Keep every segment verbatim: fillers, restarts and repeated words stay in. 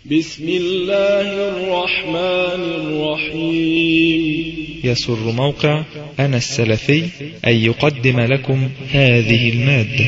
بسم الله الرحمن الرحيم. يسر موقع أنا السلفي أن يقدم لكم هذه المادة.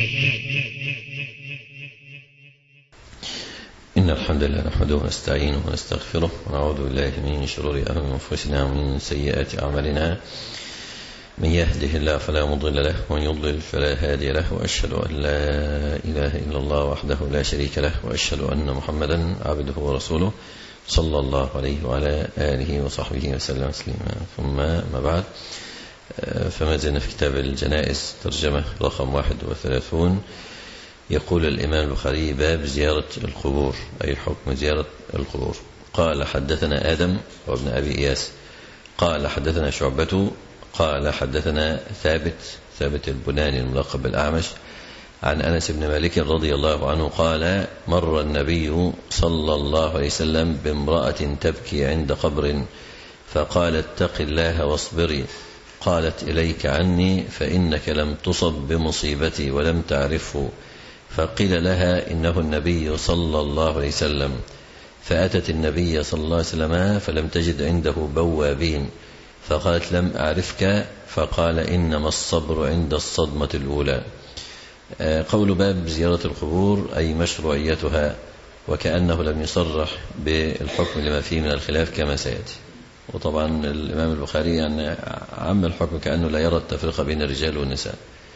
إن الحمد لله نحمده ونستعينه ونستغفره ونعوذ بالله من شرور أنفسنا ومن سيئات أعمالنا. من يهده الله فلا مضل له ومن يضلل فلا هادي له، وأشهد أن لا إله إلا الله وحده لا شريك له، وأشهد أن محمدا عبده ورسوله صلى الله عليه وعلى آله وصحبه وسلم تسليما. ثم ما بعد، فما زلنا في كتاب الجنائز ترجمة رقم واحد وثلاثون. يقول الإمام البخاري: باب زيارة القبور، أي حكم زيارة القبور. قال: حدثنا آدم وابن أبي إياس قال: حدثنا شعبة قال: حدثنا ثابت ثابت البناني الملقب بالأعمش عن أنس بن مالك رضي الله عنه قال: مر النبي صلى الله عليه وسلم بامرأة تبكي عند قبر فقال: اتق الله واصبري. قالت: إليك عني، فإنك لم تصب بمصيبتي ولم تعرفه. فقيل لها: إنه النبي صلى الله عليه وسلم. فأتت النبي صلى الله عليه وسلم فلم تجد عنده بوابين، فقالت: لم أعرفك. فقال: إنما الصبر عند الصدمة الأولى. قول باب زيارة القبور أي مشروعيتها، وكأنه لم يصرح بالحكم لما فيه من الخلاف كما سيأتي. وطبعا الإمام البخاري يعني عم الحكم كأنه لا يرى التفرقة بين الرجال والنساء،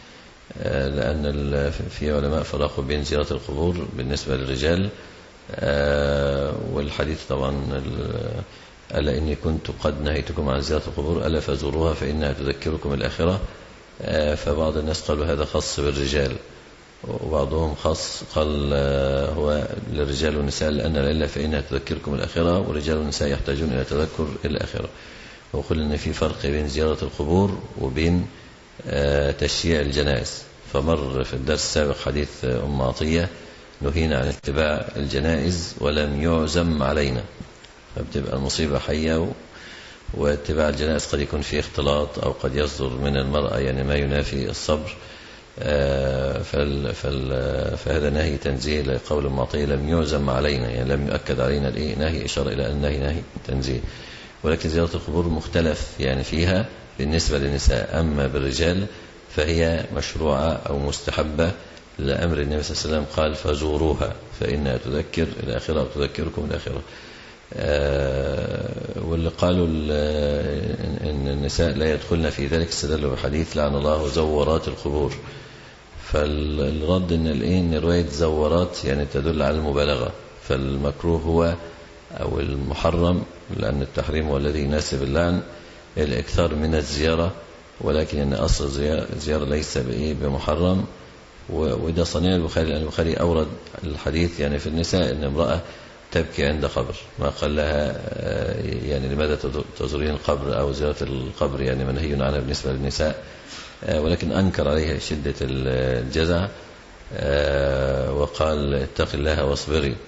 لأن في علماء فرقوا بين زيارة القبور بالنسبة للرجال، والحديث طبعا: ألا إني كنت قد نهيتكم عن زيارة القبور ألا فزوروها فإنها تذكركم الآخرة. فبعض الناس قالوا هذا خاص بالرجال، وبعضهم خاص قال هو للرجال والنساء، لأن إلا فإنها تذكركم الآخرة، والرجال والنساء يحتاجون إلى تذكر الآخرة. وقل إن في فرق بين زيارة القبور وبين تشييع الجنائز. فمر في الدرس السابق حديث أم عطية: نهينا عن اتباع الجنائز ولم يعزم علينا. فبتبقى المصيبة حية، واتباع الجنائز قد يكون فيه اختلاط أو قد يصدر من المرأة يعني ما ينافي الصبر. فال فال فهذا نهي تنزيه لقول معطية: لم يعزم علينا، يعني لم يؤكد علينا الإيه نهي، إشارة إلى أن نهي نهي تنزيه. ولكن زيارة القبور مختلف يعني فيها بالنسبة للنساء، أما بالرجال فهي مشروعة أو مستحبة لأمر النبي صلى الله عليه وسلم قال: فزوروها فإنها تذكر الآخرة أو تذكركم الآخرة. آه واللي قالوا إن النساء لا يدخلن في ذلك استدلوا بحديث: لعن الله زورات القبور. فالرد إن رواية زورات يعني تدل على المبالغة، فالمكروه هو أو المحرم، لأن التحريم هو الذي يناسب اللعن، الإكثار من الزيارة، ولكن أن أصل الزيارة ليس بمحرم. وده صنيع البخاري، لأن البخاري أورد الحديث يعني في النساء أن امرأة تبكي عند قبر، ما قال لها يعني لماذا تزورين القبر أو زيارة القبر يعني منهي عنها بالنسبة للنساء، ولكن أنكر عليها شدة الجزع وقال: اتق الله واصبري.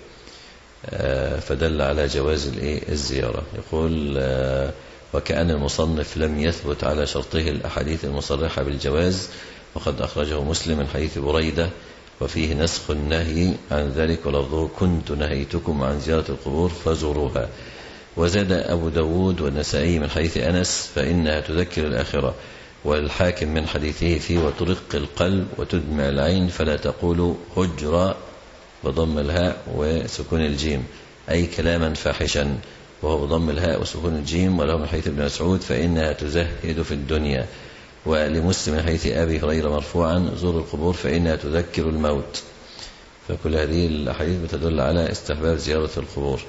فدل على جواز الزيارة. يقول: وكأن المصنف لم يثبت على شرطه الأحاديث المصرحة بالجواز، وقد أخرجه مسلم من حديث بريدة وفيه نسخ النهي عن ذلك، ولفظه: كنت نهيتكم عن زيارة القبور فزوروها. وزاد أبو داود والنسائي من حديث أنس: فإنها تذكر الآخرة. والحاكم من حديثه فيه: وترق القلب وتدمع العين، فلا تقولوا هجرا بضم الهاء وسكون الجيم، أي كلاما فاحشا، وهو بضم الهاء وسكون الجيم. وله من حديث ابن مسعود: فإنها تزهد في الدنيا. ولمسلم من حديث أبي هريرة مرفوعا: زور القبور فإنها تذكر الموت. فكل هذه الأحاديث بتدل على استحباب زيارة القبور.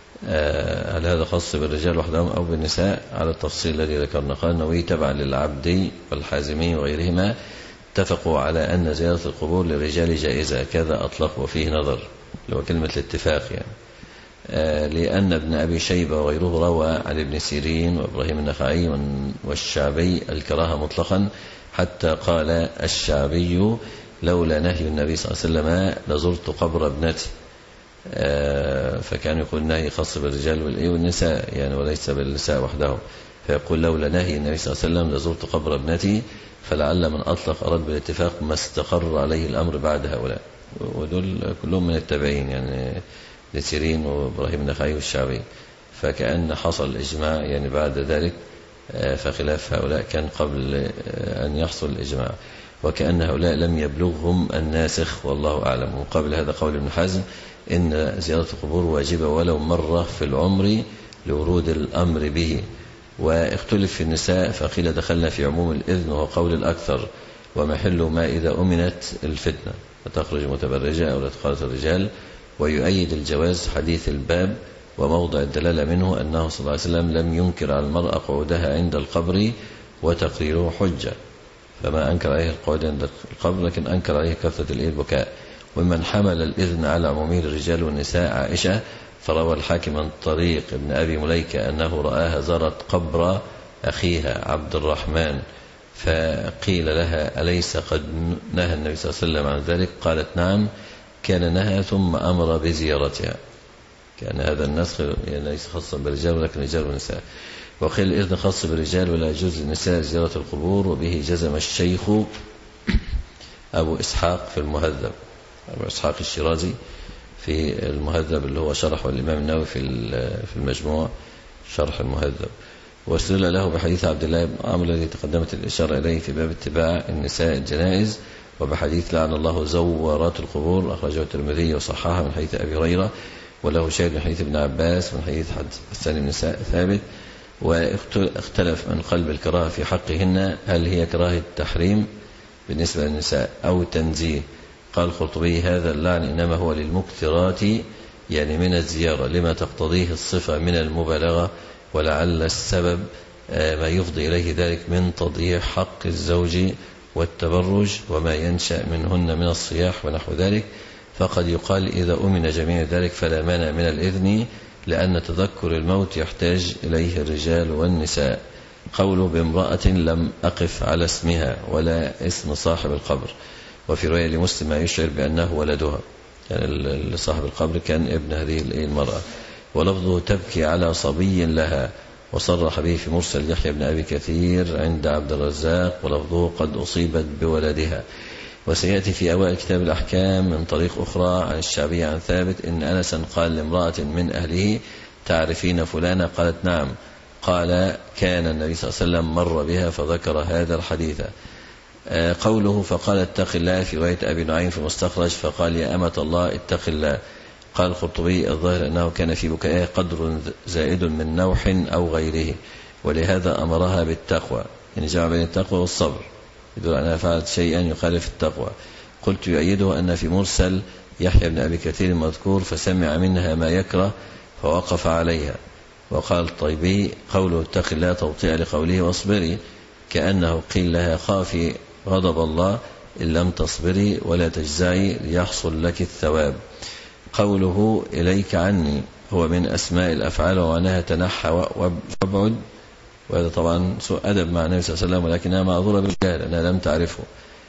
هل هذا خاص بالرجال وحدهم أو بالنساء؟ على التفصيل الذي ذكرنا. قال النووي: تبعا للعبدي والحازمي وغيرهما اتفقوا على أن زيارة القبور للرجال جائزة، كذا أطلق وفيه نظر، لو كلمة الاتفاق يعني. لأن ابن أبي شيبة وغيره روى عن ابن سيرين وإبراهيم النخعي والشعبي الكراهة مطلقا، حتى قال الشعبي: لولا نهي النبي صلى الله عليه وسلم لزرت قبر ابنتي. فكان يقول النهي خاص بالرجال والنساء يعني، وليس بالنساء وحده. فيقول: لولا نهي النبي صلى الله عليه وسلم لزرت قبر ابنتي. فلعل من أطلق أراد بالاتفاق ما استقر عليه الأمر بعد هؤلاء، ودول كلهم من التابعين يعني. لسيرين وإبراهيم النخعي والشعبي، فكأن حصل إجماع يعني بعد ذلك، فخلاف هؤلاء كان قبل أن يحصل الإجماع، وكأن هؤلاء لم يبلغهم الناسخ والله أعلم. وقبل هذا قول ابن حزم إن زيارة القبور واجبة ولو مرة في العمر لورود الأمر به. واختلف في النساء فقيل دخلنا في عموم الإذن وهو قول الأكثر، ومحل ما إذا أمنت الفتنة فتخرج متبرجة أو لا تخالط الرجال. ويؤيد الجواز حديث الباب، وموضع الدلالة منه أنه صلى الله عليه وسلم لم ينكر على المرأة قعودها عند القبر وتقريره حجة، فما أنكر عليه القعود عند القبر لكن أنكر عليه كثرة البكاء. ومن حمل الإذن على عمومه الرجال والنساء عائشة، فروى الحاكم عن طريق ابن أبي مليكة أنه رآها زارت قبر أخيها عبد الرحمن، فقيل لها أليس قد نهى النبي صلى الله عليه وسلم عن ذلك؟ قالت نعم كان نهى ثم أمر بزيارتها. كان هذا النسخ يعني ليس خاصا بالرجال ولكن رجال ونساء. وقيل الإذن خاص بالرجال ولا يجوز للنساء زيارة القبور، وبه جزم الشيخ أبو إسحاق في المهذب، أبو إسحاق الشيرازي في المهذب اللي هو شرح الإمام النووي في في المجموع شرح المهذب. واستدل له بحديث عبد الله بن عمرو الذي تقدمت الإشارة إليه في باب اتباع النساء الجنائز، وبحديث لعن الله زوارات القبور أخرجه الترمذي وصححه من حديث أبي هريرة، وله شاهد من حديث ابن عباس من حديث حسان بن ثابت. واختلف من قلب الكراهة في حقهن، هل هي كراهة تحريم بالنسبة للنساء أو تنزيه؟ قال القرطبي هذا اللعن إنما هو للمكثرات يعني من الزيارة لما تقتضيه الصفة من المبالغة، ولعل السبب ما يفضي إليه ذلك من تضييع حق الزوج والتبرج وما ينشأ منهن من الصياح ونحو ذلك. فقد يقال إذا أمن جميع ذلك فلا مانع من الإذن، لأن تذكر الموت يحتاج إليه الرجال والنساء. قوله بامرأة لم أقف على اسمها ولا اسم صاحب القبر. وفي رواية لمسلم ما يشعر بأنه ولدها، يعني صاحب القبر كان ابن هذه المرأة. ولفظه تبكي على صبي لها، وصرح به في مرسل يحيى بن أبي كثير عند عبد الرزاق، ولفظه قد أصيبت بولدها. وسيأتي في أوائل كتاب الأحكام من طريق أخرى عن الشعبي عن ثابت إن أنسا قال لامرأة من أهله تعرفين فلانة؟ قالت نعم. قال كان النبي صلى الله عليه وسلم مر بها فذكر هذا الحديث. قوله فقال اتق الله في رواية أبي نعيم في المستخرج فقال يا أمة الله اتق الله. قال القرطبي الظاهر أنه كان في بكائه قدر زائد من نوح أو غيره، ولهذا أمرها بالتقوى، يعني جمع بين التقوى والصبر، يدل أنها فعلت شيئا يخالف التقوى. قلت يؤيده أن في مرسل يحيى بن أبي كثير المذكور فسمع منها ما يكره فوقف عليها. وقال الطيبي قوله اتق الله توطئ لقوله واصبري، كأنه قيل لها خافي غضب الله إن لم تصبري ولا تجزعي ليحصل لك الثواب. قوله إليك عني هو من أسماء الأفعال ومعناها تنحى وابعد، وهذا طبعا سوء أدب مع النبي صلى الله عليه وسلم، ولكنها معذورة بالجهل أنها لم تعرفه.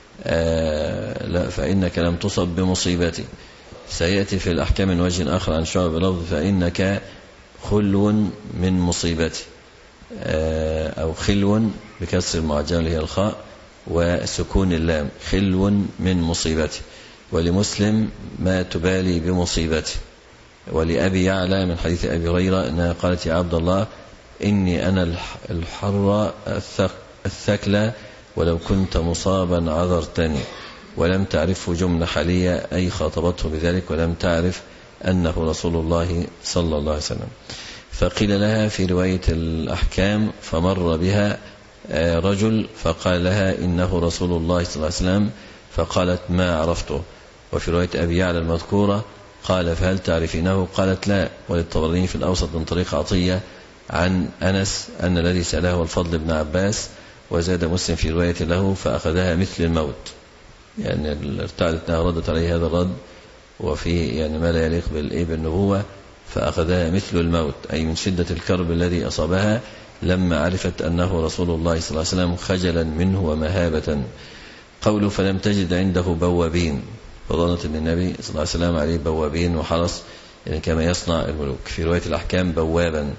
آه لا فإنك لم تصب بمصيبتي. سيأتي في الأحكام من وجه آخر عن شعب بلفظ فإنك خلو من مصيبتي، آه أو خلو بكسر المعجمة اللي هي الخاء وسكون اللام، خلو من مصيبتي. ولمسلم ما تبالي بمصيبتي. ولأبي يعلى من حديث أبي هريرة أنها قالت يا عبد الله إني أنا الحر الثكلى ولو كنت مصابا عذرتني. ولم تعرفه جملة حالية أي خاطبته بذلك، ولم تعرف أنه رسول الله صلى الله عليه وسلم. فقيل لها في رواية الأحكام فمر بها رجل فقال لها إنه رسول الله صلى الله عليه وسلم، فقالت ما عرفته. وفي رواية أبي يعلى المذكورة قال فهل تعرفينه؟ قالت لا. وللطبراني في الأوسط من طريق عطية عن أنس أن الذي سأله هو الفضل بن عباس. وزاد مسلم في رواية له فأخذها مثل الموت، يعني ارتعدت أنها ردت عليه هذا الرد، وفي يعني ما لا يليق بالنبوة، فأخذها مثل الموت أي من شدة الكرب الذي أصابها لما عرفت أنه رسول الله صلى الله عليه وسلم خجلا منه ومهابة. قوله فلم تجد عنده بوابين، فظنت أن النبي صلى الله عليه وسلم عليه بوابين وحرس، يعني كما يصنع الملوك. في رواية الأحكام بوابا،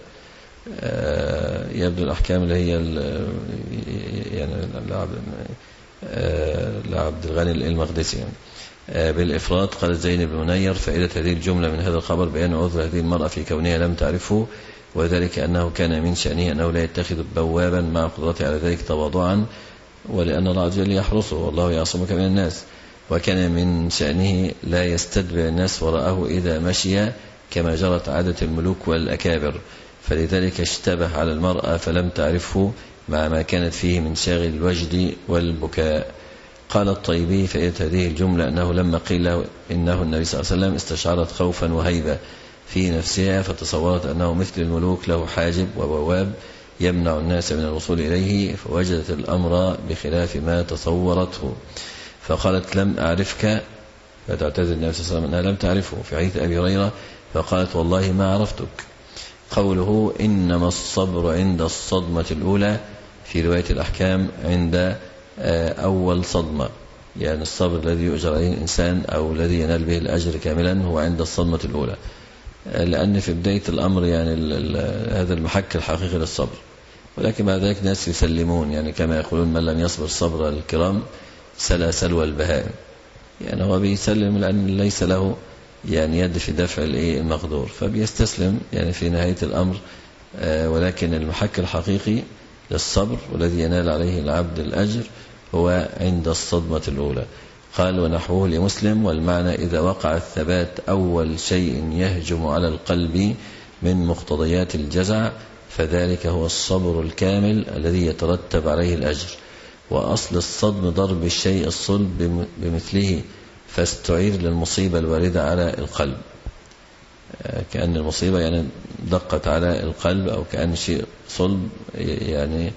يبدو الأحكام اللي هي يعني لعبد الغني المقدسي يعني. بالإفراد. قالت زينب بن منير: فائدة هذه الجملة من هذا الخبر بيان عذر هذه المرأة في كونها لم تعرفه، وذلك أنه كان من شأنه أنه لا يتخذ بوابا مع قدرته على ذلك تواضعا، ولأن الله عز وجل يحرسه والله يعصمك من الناس، وكان من شأنه لا يستدبر الناس وراءه إذا مشي كما جرت عادة الملوك والأكابر، فلذلك اشتبه على المرأة فلم تعرفه مع ما كانت فيه من شاغل الوجد والبكاء. قال الطيبي: فائدة هذه الجملة أنه لما قيل له إنه النبي صلى الله عليه وسلم استشعرت خوفا وهيبة في نفسها، فتصورت أنه مثل الملوك له حاجب وبواب يمنع الناس من الوصول إليه، فوجدت الأمر بخلاف ما تصورته، فقالت: لم أعرفك، فتعتذر النبي صلى الله عليه وسلم أنها لم تعرفه في حديث أبي هريرة، فقالت: والله ما عرفتك. قوله: إنما الصبر عند الصدمة الأولى، في رواية الأحكام عند أول صدمة، يعني الصبر الذي يؤجر عليه الإنسان أو الذي ينال به الأجر كاملا هو عند الصدمة الأولى، لأن في بداية الأمر يعني هذا المحك الحقيقي للصبر، ولكن بعد ذلك ناس يسلمون، يعني كما يقولون: من لم يصبر صبر الكرام سلا سلوى البهائم، يعني هو بيسلم لأن ليس له يعني يد في دفع المقدور، فبيستسلم يعني في نهاية الأمر، ولكن المحك الحقيقي للصبر والذي ينال عليه العبد الأجر هو عند الصدمة الأولى. قال: ونحوه لمسلم، والمعنى إذا وقع الثبات أول شيء يهجم على القلب من مقتضيات الجزع، فذلك هو الصبر الكامل الذي يترتب عليه الأجر. وأصل الصدم ضرب الشيء الصلب بمثله، فاستعير للمصيبة الواردة على القلب، كأن المصيبة يعني دقت على القلب، أو كأن شيء صلب يعني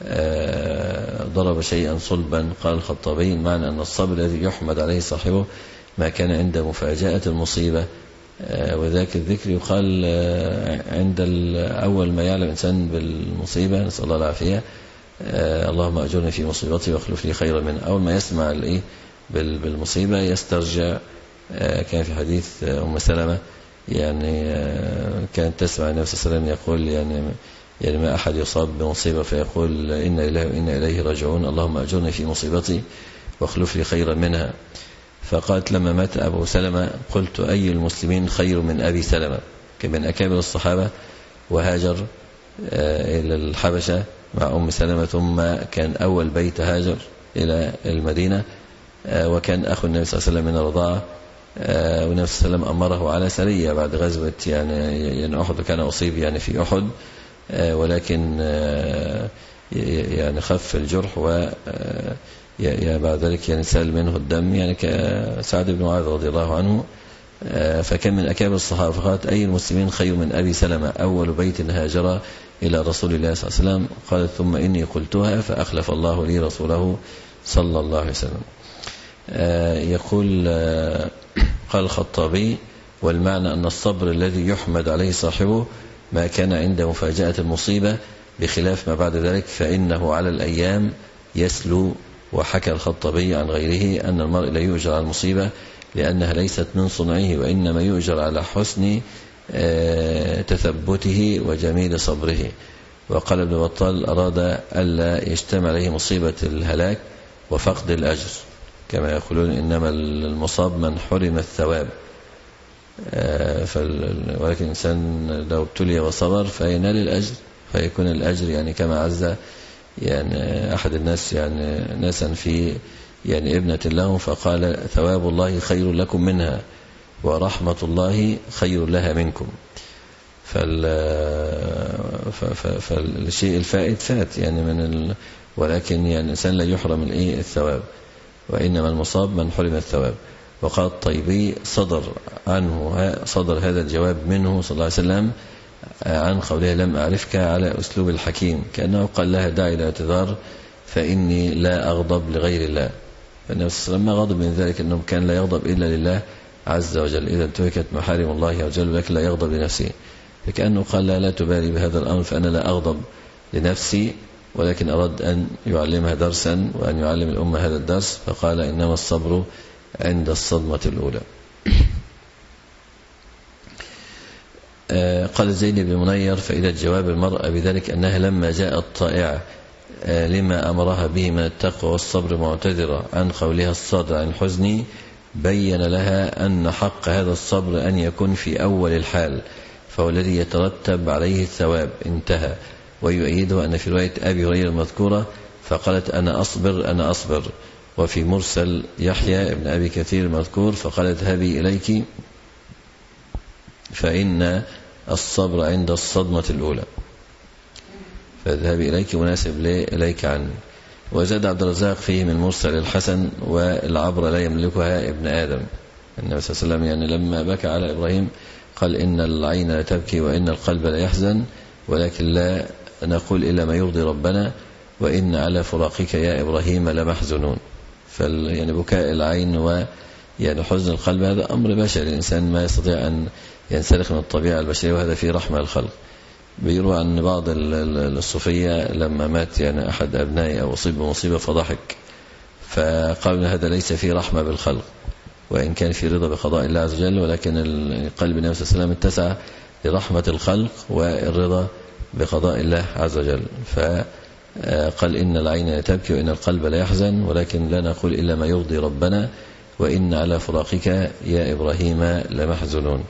ضرب شيئا صلبا. قال الخطابي: معنى أن الصبر الذي يحمد عليه صاحبه ما كان عند مفاجأة المصيبة، وذاك الذكر يقال عند أول ما يعلم الإنسان بالمصيبة، نسأل الله العافية، اللهم أجرني في مصيبتي واخلف لي خيرا منها. أول ما يسمع الإيه بالمصيبة يسترجع. كان في حديث أم سلمة يعني كانت تسمع النبي صلى الله عليه وسلم يقول يعني يعني ما أحد يصاب بمصيبة فيقول: إنا لله وإنا إليه راجعون، اللهم أجرني في مصيبتي واخلف لي خيرا منها. فقالت: لما مات أبو سلمة قلت: أي المسلمين خير من أبي سلمة؟ كان من أكابر الصحابة، وهاجر إلى الحبشة مع أم سلمة، ثم كان أول بيت هاجر إلى المدينة، وكان أخو النبي صلى الله عليه وسلم من الرضاعة، والنبي صلى الله عليه وسلم أمره على سرية بعد غزوة يعني يعني أحد، كان أصيب يعني في أحد، ولكن يعني خف الجرح، و بعد ذلك يعني سال منه الدم، يعني كسعد بن معاذ رضي الله عنه، فكان من أكابر الصحابة. فقالت: أي المسلمين خير من أبي سلمة؟ أول بيت هاجر إلى رسول الله صلى الله عليه وسلم. قالت: ثم إني قلتها فأخلف الله لي رسوله صلى الله عليه وسلم. يقول قال الخطابي: والمعنى أن الصبر الذي يحمد عليه صاحبه ما كان عند مفاجأة المصيبة، بخلاف ما بعد ذلك فإنه على الأيام يسلو. وحكى الخطابي عن غيره أن المرء لا يؤجر على المصيبة لأنها ليست من صنعه، وإنما يؤجر على حسن تثبته وجميل صبره. وقال ابن بطال: أراد ألا يجتمع عليه مصيبة الهلاك وفقد الأجر، كما يقولون: إنما المصاب من حرم الثواب. ولكن الإنسان لو ابتلي وصبر فينال الأجر، فيكون الأجر يعني كما عز يعني أحد الناس يعني ناسا في يعني ابنة لهم، فقال: ثواب الله خير لكم منها ورحمة الله خير لها منكم. فالشيء الفائت فات يعني من ال... ولكن يعني الإنسان لا يحرم الإيه الثواب، وإنما المصاب من حرم الثواب. وقال الطيبي: صدر عنه صدر هذا الجواب منه صلى الله عليه وسلم عن قوله: لم أعرفك، على أسلوب الحكيم، كأنه قال لها: دعي إلى اعتذار فإني لا أغضب لغير الله. فالنبي صلى الله عليه وسلم ما غضب من ذلك، أنه كان لا يغضب إلا لله عز وجل، إذا انتهكت محارم الله عز وجل، لكن لا يغضب لنفسه، فكأنه قال لا لا تبالي بهذا الأمر، فأنا لا أغضب لنفسي، ولكن أراد أن يعلمها درسا وأن يعلم الأمة هذا الدرس، فقال: إنما الصبر عند الصدمة الأولى. قال زينب بن منير: فإذا جواب المرأة بذلك أنها لما جاءت طائعة لما أمرها به من التقوى والصبر معتذرة عن قولها الصادر عن الحزن، بين لها أن حق هذا الصبر أن يكون في أول الحال، فهو الذي يترتب عليه الثواب. انتهى. ويؤيده أن في رواية أبي هريرة المذكورة فقالت أنا أصبر أنا أصبر، وفي مرسل يحيى ابن أبي كثير المذكور فقالت هبي إليك فإن الصبر عند الصدمة الأولى، فاذهبي إليك مناسب إليك عني. وزاد عبد الرزاق فيه من مرسل الحسن والعبر لا يملكها ابن آدم. النبي صلى الله عليه وسلم يعني لما بكى على إبراهيم قال إن العين لا تبكي وإن القلب لا يحزن، ولكن لا نقول إلا ما يرضي ربنا، وإن على فراقك يا إبراهيم لمحزنون. فال يعني بكاء العين و يعني حزن القلب هذا أمر بشري، الإنسان ما يستطيع أن ينسلخ من الطبيعة البشرية، وهذا فيه رحمة الخلق. بيروى عن بعض الصوفية لما مات يعني أحد أبنائي أو أصيب بمصيبة فضحك، فقالوا هذا ليس فيه رحمة بالخلق، وإن كان في رضا بقضاء الله عز وجل، ولكن القلب النبي صلى الله عليه وسلم اتسع لرحمة الخلق والرضا بقضاء الله عز وجل. فقال إن العين لا تبكي وإن القلب لا يحزن، ولكن لا نقول إلا ما يرضي ربنا، وإن على فراقك يا إبراهيم لمحزنون.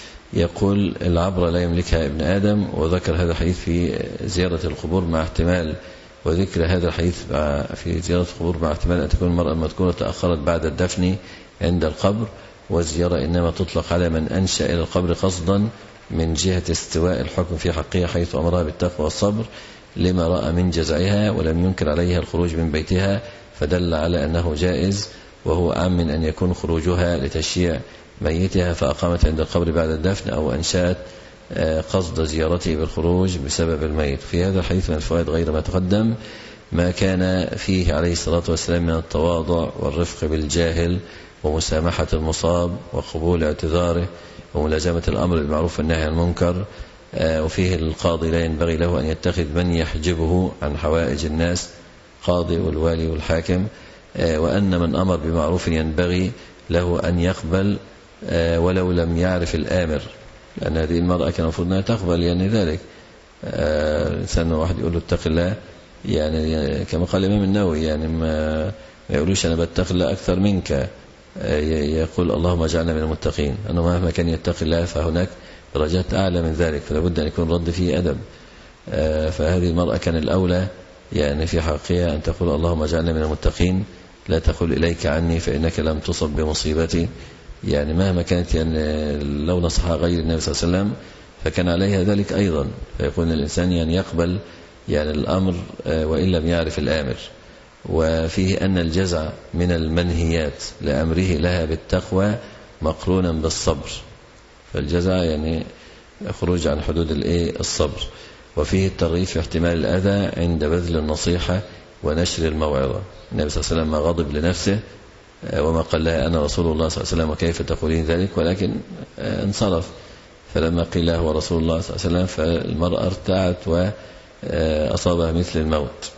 يقول العبر لا يملكها ابن آدم، وذكر هذا الحديث في زيارة القبور مع احتمال، وذكر هذا الحديث في زيارة القبور مع احتمال أن تكون المرأة المذكورة تأخرت بعد الدفن عند القبر، والزيارة إنما تطلق على من أنشأ إلى القبر قصدا من جهة استواء الحكم في حقها، حيث أمرها بالتقوى والصبر لما رأى من جزعها، ولم ينكر عليها الخروج من بيتها، فدل على أنه جائز، وهو أعم من أن يكون خروجها لتشييع ميتها فأقامت عند القبر بعد الدفن، أو أنشأت قصد زيارته بالخروج بسبب الميت. في هذا الحديث من الفوائد غير ما تقدم ما كان فيه عليه الصلاة والسلام من التواضع والرفق بالجاهل ومسامحة المصاب وقبول اعتذاره وملازمة الأمر بالمعروف والنهي عن المنكر. وفيه القاضي لا ينبغي له أن يتخذ من يحجبه عن حوائج الناس، قاضي والوالي والحاكم، وأن من أمر بمعروف ينبغي له أن يقبل ولو لم يعرف الآمر، لأن هذه المرأة كان المفروض أنها تقبل يعني ذلك. الإنسان واحد يقول له اتق الله، يعني كما قال الإمام النووي يعني ما, ما يقولوش أنا بتق الله أكثر منك، يقول اللهم اجعلنا من المتقين، أنه مهما كان يتق الله فهناك درجات أعلى من ذلك، فلا بد أن يكون رد فيه أدب. فهذه المرأة كان الأولى يعني في حقها أن تقول اللهم اجعلنا من المتقين، لا تقول إليك عني فإنك لم تصب بمصيبتي، يعني مهما كانت يعني لو نصحها غير النبي صلى الله عليه وسلم فكان عليها ذلك أيضا. فيكون الإنسان يعني يقبل يعني الأمر وإن لم يعرف الآمر. وفيه أن الجزع من المنهيات لأمره لها بالتقوى مقرونا بالصبر، فالجزع يعني خروج عن حدود الصبر. وفيه الترغيب في احتمال الأذى عند بذل النصيحة ونشر الموعظة. النبي صلى الله عليه وسلم ما غضب لنفسه وما قال لها أنا رسول الله صلى الله عليه وسلم وكيف تقولين ذلك، ولكن انصرف. فلما قيل له هو رسول الله صلى الله عليه وسلم فالمرأة ارتعت وأصابها مثل الموت.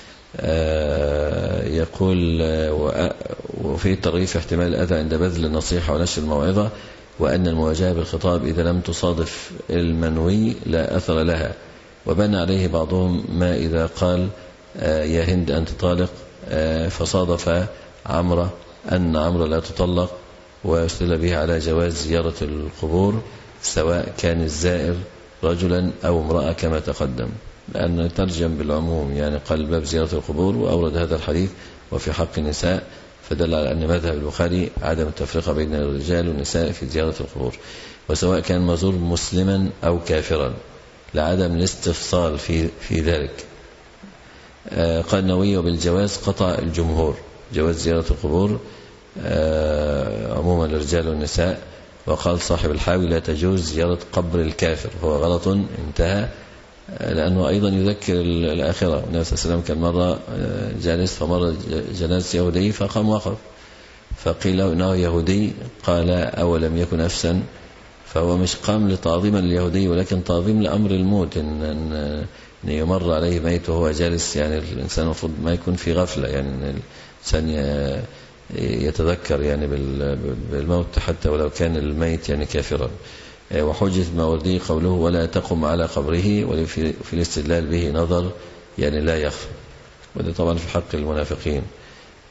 يقول وفي الترغيب في احتمال الأذى عند بذل النصيحة ونشر الموعظة، وأن المواجهة بالخطاب إذا لم تصادف المنوي لا أثر لها. وبنى عليه بعضهم ما إذا قال يا هند أنت طالق فصادف عمرة أن عمرة لا تطلق، ويستدل به على جواز زيارة القبور سواء كان الزائر رجلا أو امرأة كما تقدم، لأن ترجم بالعموم يعني قال باب زيارة القبور، وأورد هذا الحديث وفي حق النساء، فدل على أن مذهب البخاري عدم التفرقة بين الرجال والنساء في زيارة القبور، وسواء كان مزور مسلما أو كافرا، لعدم الاستفصال في في ذلك. قال النووي وبالجواز قطع الجمهور جواز زيارة القبور عموما للرجال والنساء. وقال صاحب الحاوي لا تجوز زيارة قبر الكافر، هو غلط انتهى، لأنه أيضا يذكر الآخرة. النبي صلى الله عليه وسلم كان مرة جالس فمر جنازة يهودي فقام وقف، فقيل له إنه يهودي، قال أولم يكن نفسا، فهو مش قام لتعظيما لليهودي ولكن تعظيم لأمر الموت، إن, إن, إن يمر عليه ميت وهو جالس، يعني الإنسان المفروض ما يكون في غفلة، يعني الإنسان يتذكر يعني بالموت حتى ولو كان الميت يعني كافرا. وحجة الماوردي قوله ولا تقم على قبره، وفي الاستدلال به نظر يعني لا يخفى، وده طبعا في حق المنافقين.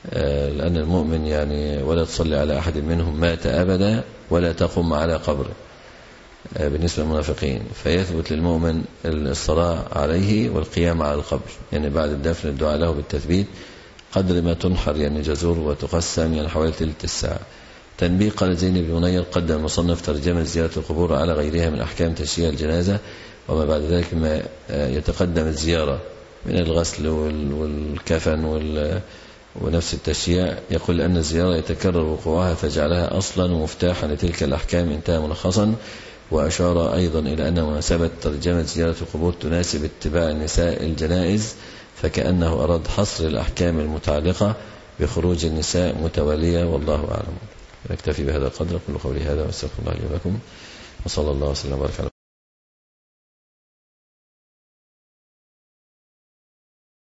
لأن المؤمن يعني ولا تصلي على أحد منهم مات أبدا ولا تقم على قبره بالنسبة للمنافقين. فيثبت للمؤمن الصلاة عليه والقيام على القبر، يعني بعد الدفن الدعاء له بالتثبيت قدر ما تنحر يعني جزور وتقسم يعني حوالي تلت الساعة. تنبيه: قال زين بن منير قدم المصنف ترجمة زيارة القبور على غيرها من أحكام تشييع الجنازة، وما بعد ذلك ما يتقدم الزيارة من الغسل والكفن ونفس التشييع. يقول أن الزيارة يتكرر وقوعها فجعلها أصلا ومفتاحا لتلك الأحكام، انتهى ملخصا. وأشار أيضا إلى أن مناسبة ترجمة زيارة القبور تناسب اتباع النساء الجنائز، فكأنه أراد حصر الأحكام المتعلقة بخروج النساء متوالية، والله أعلم. نكتفي بهذا القدر. كل قولي هذا واستغفر الله لي ولكم، وصلى الله وسلم وبارك على